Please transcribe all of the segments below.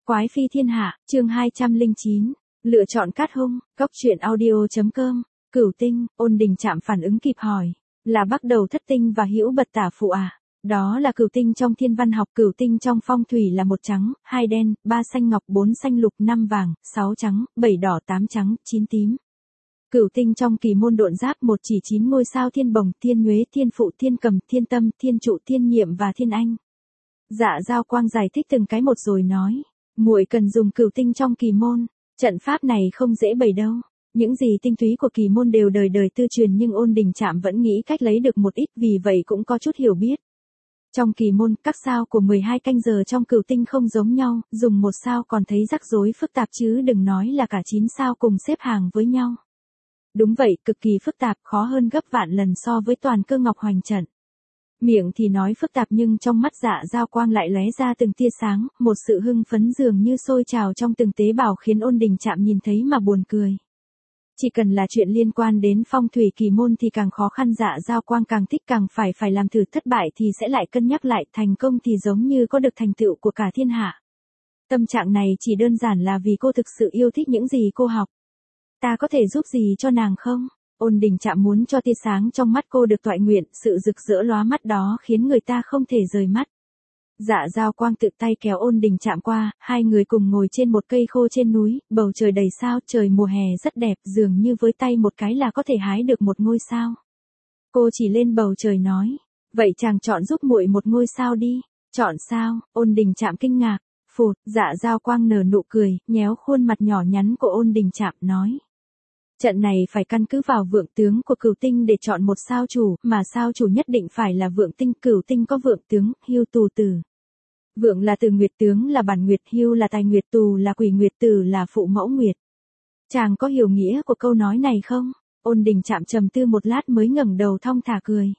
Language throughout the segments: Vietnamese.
Quái phi thiên hạ, chương 209. Lựa chọn cát hung, góc truyện audio.com. Cửu tinh, Ôn Đình Trạm phản ứng kịp hỏi. Là bắt đầu thất tinh và hữu bật tả phụ à? Đó là cửu tinh trong thiên văn học, cửu tinh trong phong thủy là 1 trắng, 2 đen, 3 xanh ngọc, 4 xanh lục, 5 vàng, 6 trắng, 7 đỏ, 8 trắng, 9 tím. Cửu tinh trong kỳ môn độn giáp 1 chỉ 9 ngôi sao: thiên bồng, thiên nhuế, thiên phụ, thiên cầm, thiên tâm, thiên trụ, thiên nhiệm và thiên anh. Dạ Giao Quang giải thích từng cái một rồi nói. Muội cần dùng cửu tinh trong kỳ môn, trận pháp này không dễ bày đâu. Những gì tinh túy của kỳ môn đều đời đời tư truyền, nhưng Ôn Đình Trạm vẫn nghĩ cách lấy được một ít, vì vậy cũng có chút hiểu biết. Trong kỳ môn, các sao của 12 canh giờ trong cửu tinh không giống nhau, dùng một sao còn thấy rắc rối phức tạp chứ đừng nói là cả 9 sao cùng xếp hàng với nhau. Đúng vậy, cực kỳ phức tạp, khó hơn gấp vạn lần so với toàn cơ ngọc hoành trận. Miệng thì nói phức tạp nhưng trong mắt Dạ Giao Quang lại lóe ra từng tia sáng, một sự hưng phấn dường như sôi trào trong từng tế bào khiến Ôn Đình Trạm nhìn thấy mà buồn cười. Chỉ cần là chuyện liên quan đến phong thủy kỳ môn thì càng khó khăn, Dạ Giao Quang càng thích, càng phải làm thử, thất bại thì sẽ lại cân nhắc lại, thành công thì giống như có được thành tựu của cả thiên hạ. Tâm trạng này chỉ đơn giản là vì cô thực sự yêu thích những gì cô học. Ta có thể giúp gì cho nàng không? Ôn Đình Trạm muốn cho tia sáng trong mắt cô được toại nguyện, sự rực rỡ lóa mắt đó khiến người ta không thể rời mắt. Dạ Giao Quang tự tay kéo Ôn Đình Trạm qua, hai người cùng ngồi trên một cây khô trên núi, bầu trời đầy sao, trời mùa hè rất đẹp, dường như với tay một cái là có thể hái được một ngôi sao. Cô chỉ lên bầu trời nói, vậy chàng chọn giúp muội một ngôi sao đi. Chọn sao? Ôn Đình Trạm kinh ngạc. Phụt, Dạ Giao Quang nở nụ cười, nhéo khuôn mặt nhỏ nhắn của Ôn Đình Trạm nói. Trận này phải căn cứ vào vượng tướng của cửu tinh để chọn một sao chủ, mà sao chủ nhất định phải là vượng tinh. Cửu tinh có vượng tướng, hưu, tù, tử. Vượng là từ nguyệt, tướng là bản nguyệt, hưu là tài nguyệt, tù là quỷ nguyệt, tử là phụ mẫu nguyệt. Chàng có hiểu nghĩa của câu nói này không? Ôn Đình Trạm trầm tư một lát mới ngẩng đầu thong thả cười.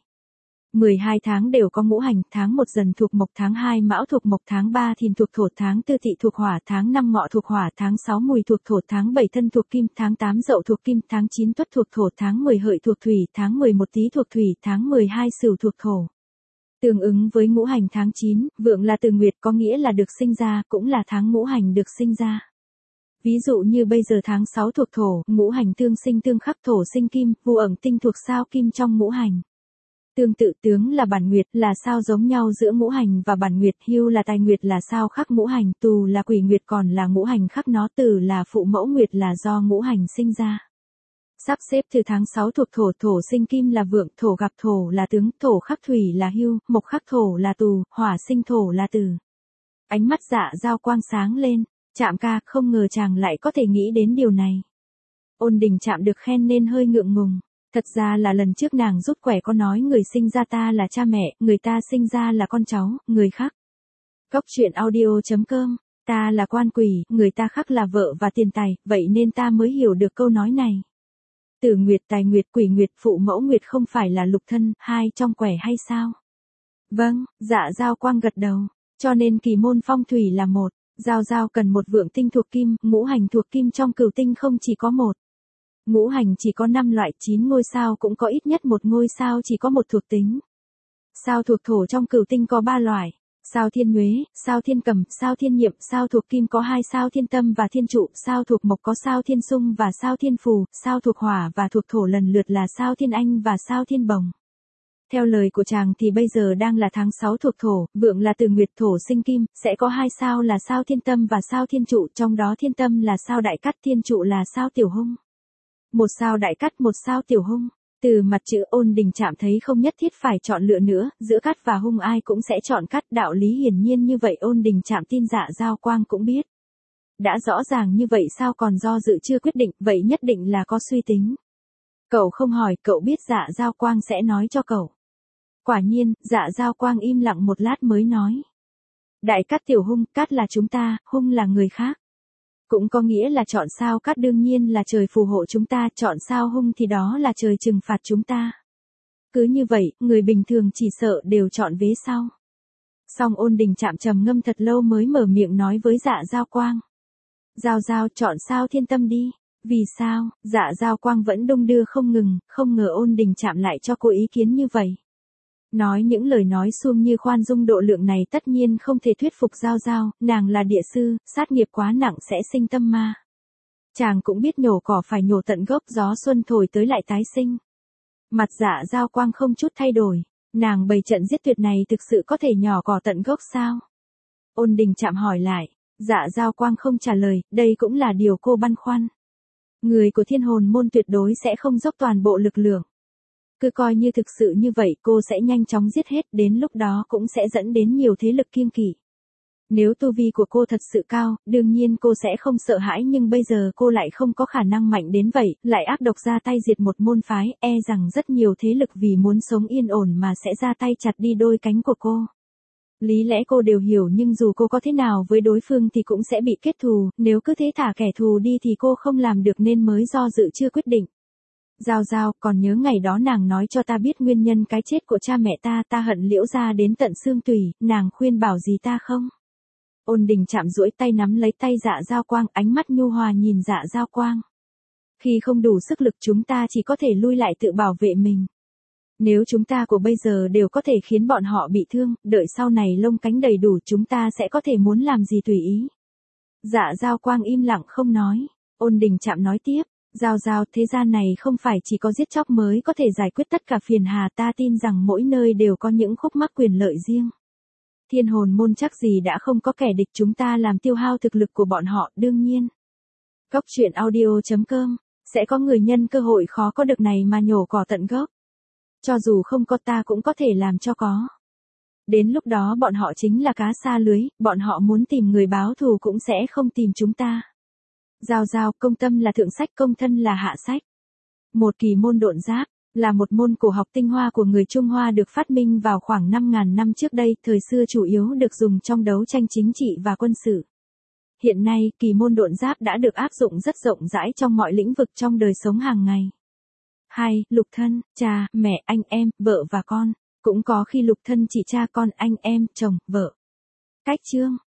12 tháng đều có ngũ hành, tháng 1 Dần thuộc mộc, tháng 2 Mão thuộc mộc, tháng 3 Thìn thuộc thổ, tháng 4 Tỵ thuộc hỏa, tháng 5 Ngọ thuộc hỏa, tháng 6 Mùi thuộc thổ, tháng 7 Thân thuộc kim, tháng 8 Dậu thuộc kim, tháng 9 Tuất thuộc thổ, tháng 10 Hợi thuộc thủy, tháng 11 Tý thuộc thủy, tháng 12 Sửu thuộc thổ. Tương ứng với ngũ hành tháng 9, vượng là từ nguyệt, có nghĩa là được sinh ra, cũng là tháng ngũ hành được sinh ra. Ví dụ như bây giờ tháng 6 thuộc thổ, ngũ hành tương sinh tương khắc, thổ sinh kim, vu ẩn tinh thuộc sao kim trong ngũ hành. Tương tự, tướng là bản nguyệt, là sao giống nhau giữa ngũ hành và bản nguyệt, hưu là tài nguyệt, là sao khắc ngũ hành, tù là quỷ nguyệt, còn là ngũ hành khắc nó, tử là phụ mẫu nguyệt, là do ngũ hành sinh ra. Sắp xếp từ tháng 6 thuộc thổ, thổ sinh kim là vượng, thổ gặp thổ là tướng, thổ khắc thủy là hưu, mộc khắc thổ là tù, hỏa sinh thổ là tử. Ánh mắt Dạ Giao Quang sáng lên. Trạm ca, không ngờ chàng lại có thể nghĩ đến điều này. Ôn Đình Trạm được khen nên hơi ngượng ngùng. Thật ra là lần trước nàng rút quẻ có nói người sinh ra ta là cha mẹ, người ta sinh ra là con cháu, người khác. Góc truyện audio.com. Ta là quan quỷ, người ta khác là vợ và tiền tài, vậy nên ta mới hiểu được câu nói này. Tử nguyệt, tài nguyệt, quỷ nguyệt, phụ mẫu nguyệt không phải là lục thân, hai trong quẻ hay sao? Vâng, Dạ Giao Quang gật đầu. Cho nên kỳ môn phong thủy là một. Giao Giao cần một vượng tinh thuộc kim, ngũ hành thuộc kim trong cửu tinh không chỉ có một. Ngũ hành chỉ có 5 loại, 9 ngôi sao cũng có ít nhất một ngôi sao chỉ có một thuộc tính. Sao thuộc thổ trong cửu tinh có 3 loại. Sao thiên nhuế, sao thiên cầm, sao thiên nhiệm, sao thuộc kim có 2 sao thiên tâm và thiên trụ, sao thuộc mộc có sao thiên xung và sao thiên phù, sao thuộc hỏa và thuộc thổ lần lượt là sao thiên anh và sao thiên bồng. Theo lời của chàng thì bây giờ đang là tháng 6 thuộc thổ, vượng là từ nguyệt, thổ sinh kim, sẽ có 2 sao là sao thiên tâm và sao thiên trụ, trong đó thiên tâm là sao đại cát, thiên trụ là sao tiểu hung. Một sao đại cát, một sao tiểu hung. Từ mặt chữ Ôn Đình Trạm thấy không nhất thiết phải chọn lựa nữa, giữa cát và hung ai cũng sẽ chọn cát, đạo lý hiển nhiên như vậy Ôn Đình Trạm tin Dạ Giao Quang cũng biết. Đã rõ ràng như vậy sao còn do dự chưa quyết định, vậy nhất định là có suy tính. Cậu không hỏi, cậu biết Dạ Giao Quang sẽ nói cho cậu. Quả nhiên, Dạ Giao Quang im lặng một lát mới nói. Đại cát tiểu hung, cát là chúng ta, hung là người khác. Cũng có nghĩa là chọn sao cát đương nhiên là trời phù hộ chúng ta, chọn sao hung thì đó là trời trừng phạt chúng ta. Cứ như vậy, người bình thường chỉ sợ đều chọn vế sau. Song Ôn Đình Trạm trầm ngâm thật lâu mới mở miệng nói với Dạ Giao Quang. Giao Giao, chọn sao thiên tâm đi. Vì sao? Dạ Giao Quang vẫn đung đưa không ngừng, không ngờ Ôn Đình Trạm lại cho cô ý kiến như vậy. Nói những lời nói suông như khoan dung độ lượng này tất nhiên không thể thuyết phục Giao Giao, nàng là địa sư, sát nghiệp quá nặng sẽ sinh tâm ma. Chàng cũng biết nhổ cỏ phải nhổ tận gốc, gió xuân thổi tới lại tái sinh. Mặt Dạ Giao Quang không chút thay đổi, nàng bày trận giết tuyệt này thực sự có thể nhổ cỏ tận gốc sao? Ôn Đình Trạm hỏi lại, Dạ Giao Quang không trả lời, đây cũng là điều cô băn khoăn. Người của Thiên Hồn môn tuyệt đối sẽ không dốc toàn bộ lực lượng. Cứ coi như thực sự như vậy cô sẽ nhanh chóng giết hết, đến lúc đó cũng sẽ dẫn đến nhiều thế lực kiêng kỵ. Nếu tu vi của cô thật sự cao, đương nhiên cô sẽ không sợ hãi, nhưng bây giờ cô lại không có khả năng mạnh đến vậy, lại ác độc ra tay diệt một môn phái, e rằng rất nhiều thế lực vì muốn sống yên ổn mà sẽ ra tay chặt đi đôi cánh của cô. Lý lẽ cô đều hiểu, nhưng dù cô có thế nào với đối phương thì cũng sẽ bị kết thù, nếu cứ thế thả kẻ thù đi thì cô không làm được nên mới do dự chưa quyết định. Giao Giao, còn nhớ ngày đó nàng nói cho ta biết nguyên nhân cái chết của cha mẹ ta, ta hận Liễu gia đến tận xương tủy, nàng khuyên bảo gì ta không? Ôn Đình Trạm duỗi tay nắm lấy tay Dạ Giao Quang, ánh mắt nhu hòa nhìn Dạ Giao Quang. Khi không đủ sức lực chúng ta chỉ có thể lui lại tự bảo vệ mình. Nếu chúng ta của bây giờ đều có thể khiến bọn họ bị thương, đợi sau này lông cánh đầy đủ chúng ta sẽ có thể muốn làm gì tùy ý. Dạ Giao Quang im lặng không nói. Ôn Đình Trạm nói tiếp, Giao Giao, thế gian này không phải chỉ có giết chóc mới có thể giải quyết tất cả phiền hà, ta tin rằng mỗi nơi đều có những khúc mắc quyền lợi riêng. Thiên Hồn môn chắc gì đã không có kẻ địch, chúng ta làm tiêu hao thực lực của bọn họ, đương nhiên. Góc truyện audio.com, sẽ có người nhân cơ hội khó có được này mà nhổ cỏ tận gốc. Cho dù không có ta cũng có thể làm cho có. Đến lúc đó bọn họ chính là cá xa lưới, bọn họ muốn tìm người báo thù cũng sẽ không tìm chúng ta. Giao Giao, công tâm là thượng sách, công thân là hạ sách. Một kỳ môn độn giáp, là một môn cổ học tinh hoa của người Trung Hoa được phát minh vào khoảng 5.000 năm trước đây, thời xưa chủ yếu được dùng trong đấu tranh chính trị và quân sự. Hiện nay, kỳ môn độn giáp đã được áp dụng rất rộng rãi trong mọi lĩnh vực trong đời sống hàng ngày. 2. Lục thân, cha, mẹ, anh em, vợ và con. Cũng có khi lục thân chỉ cha con, anh em, chồng, vợ. Cách chương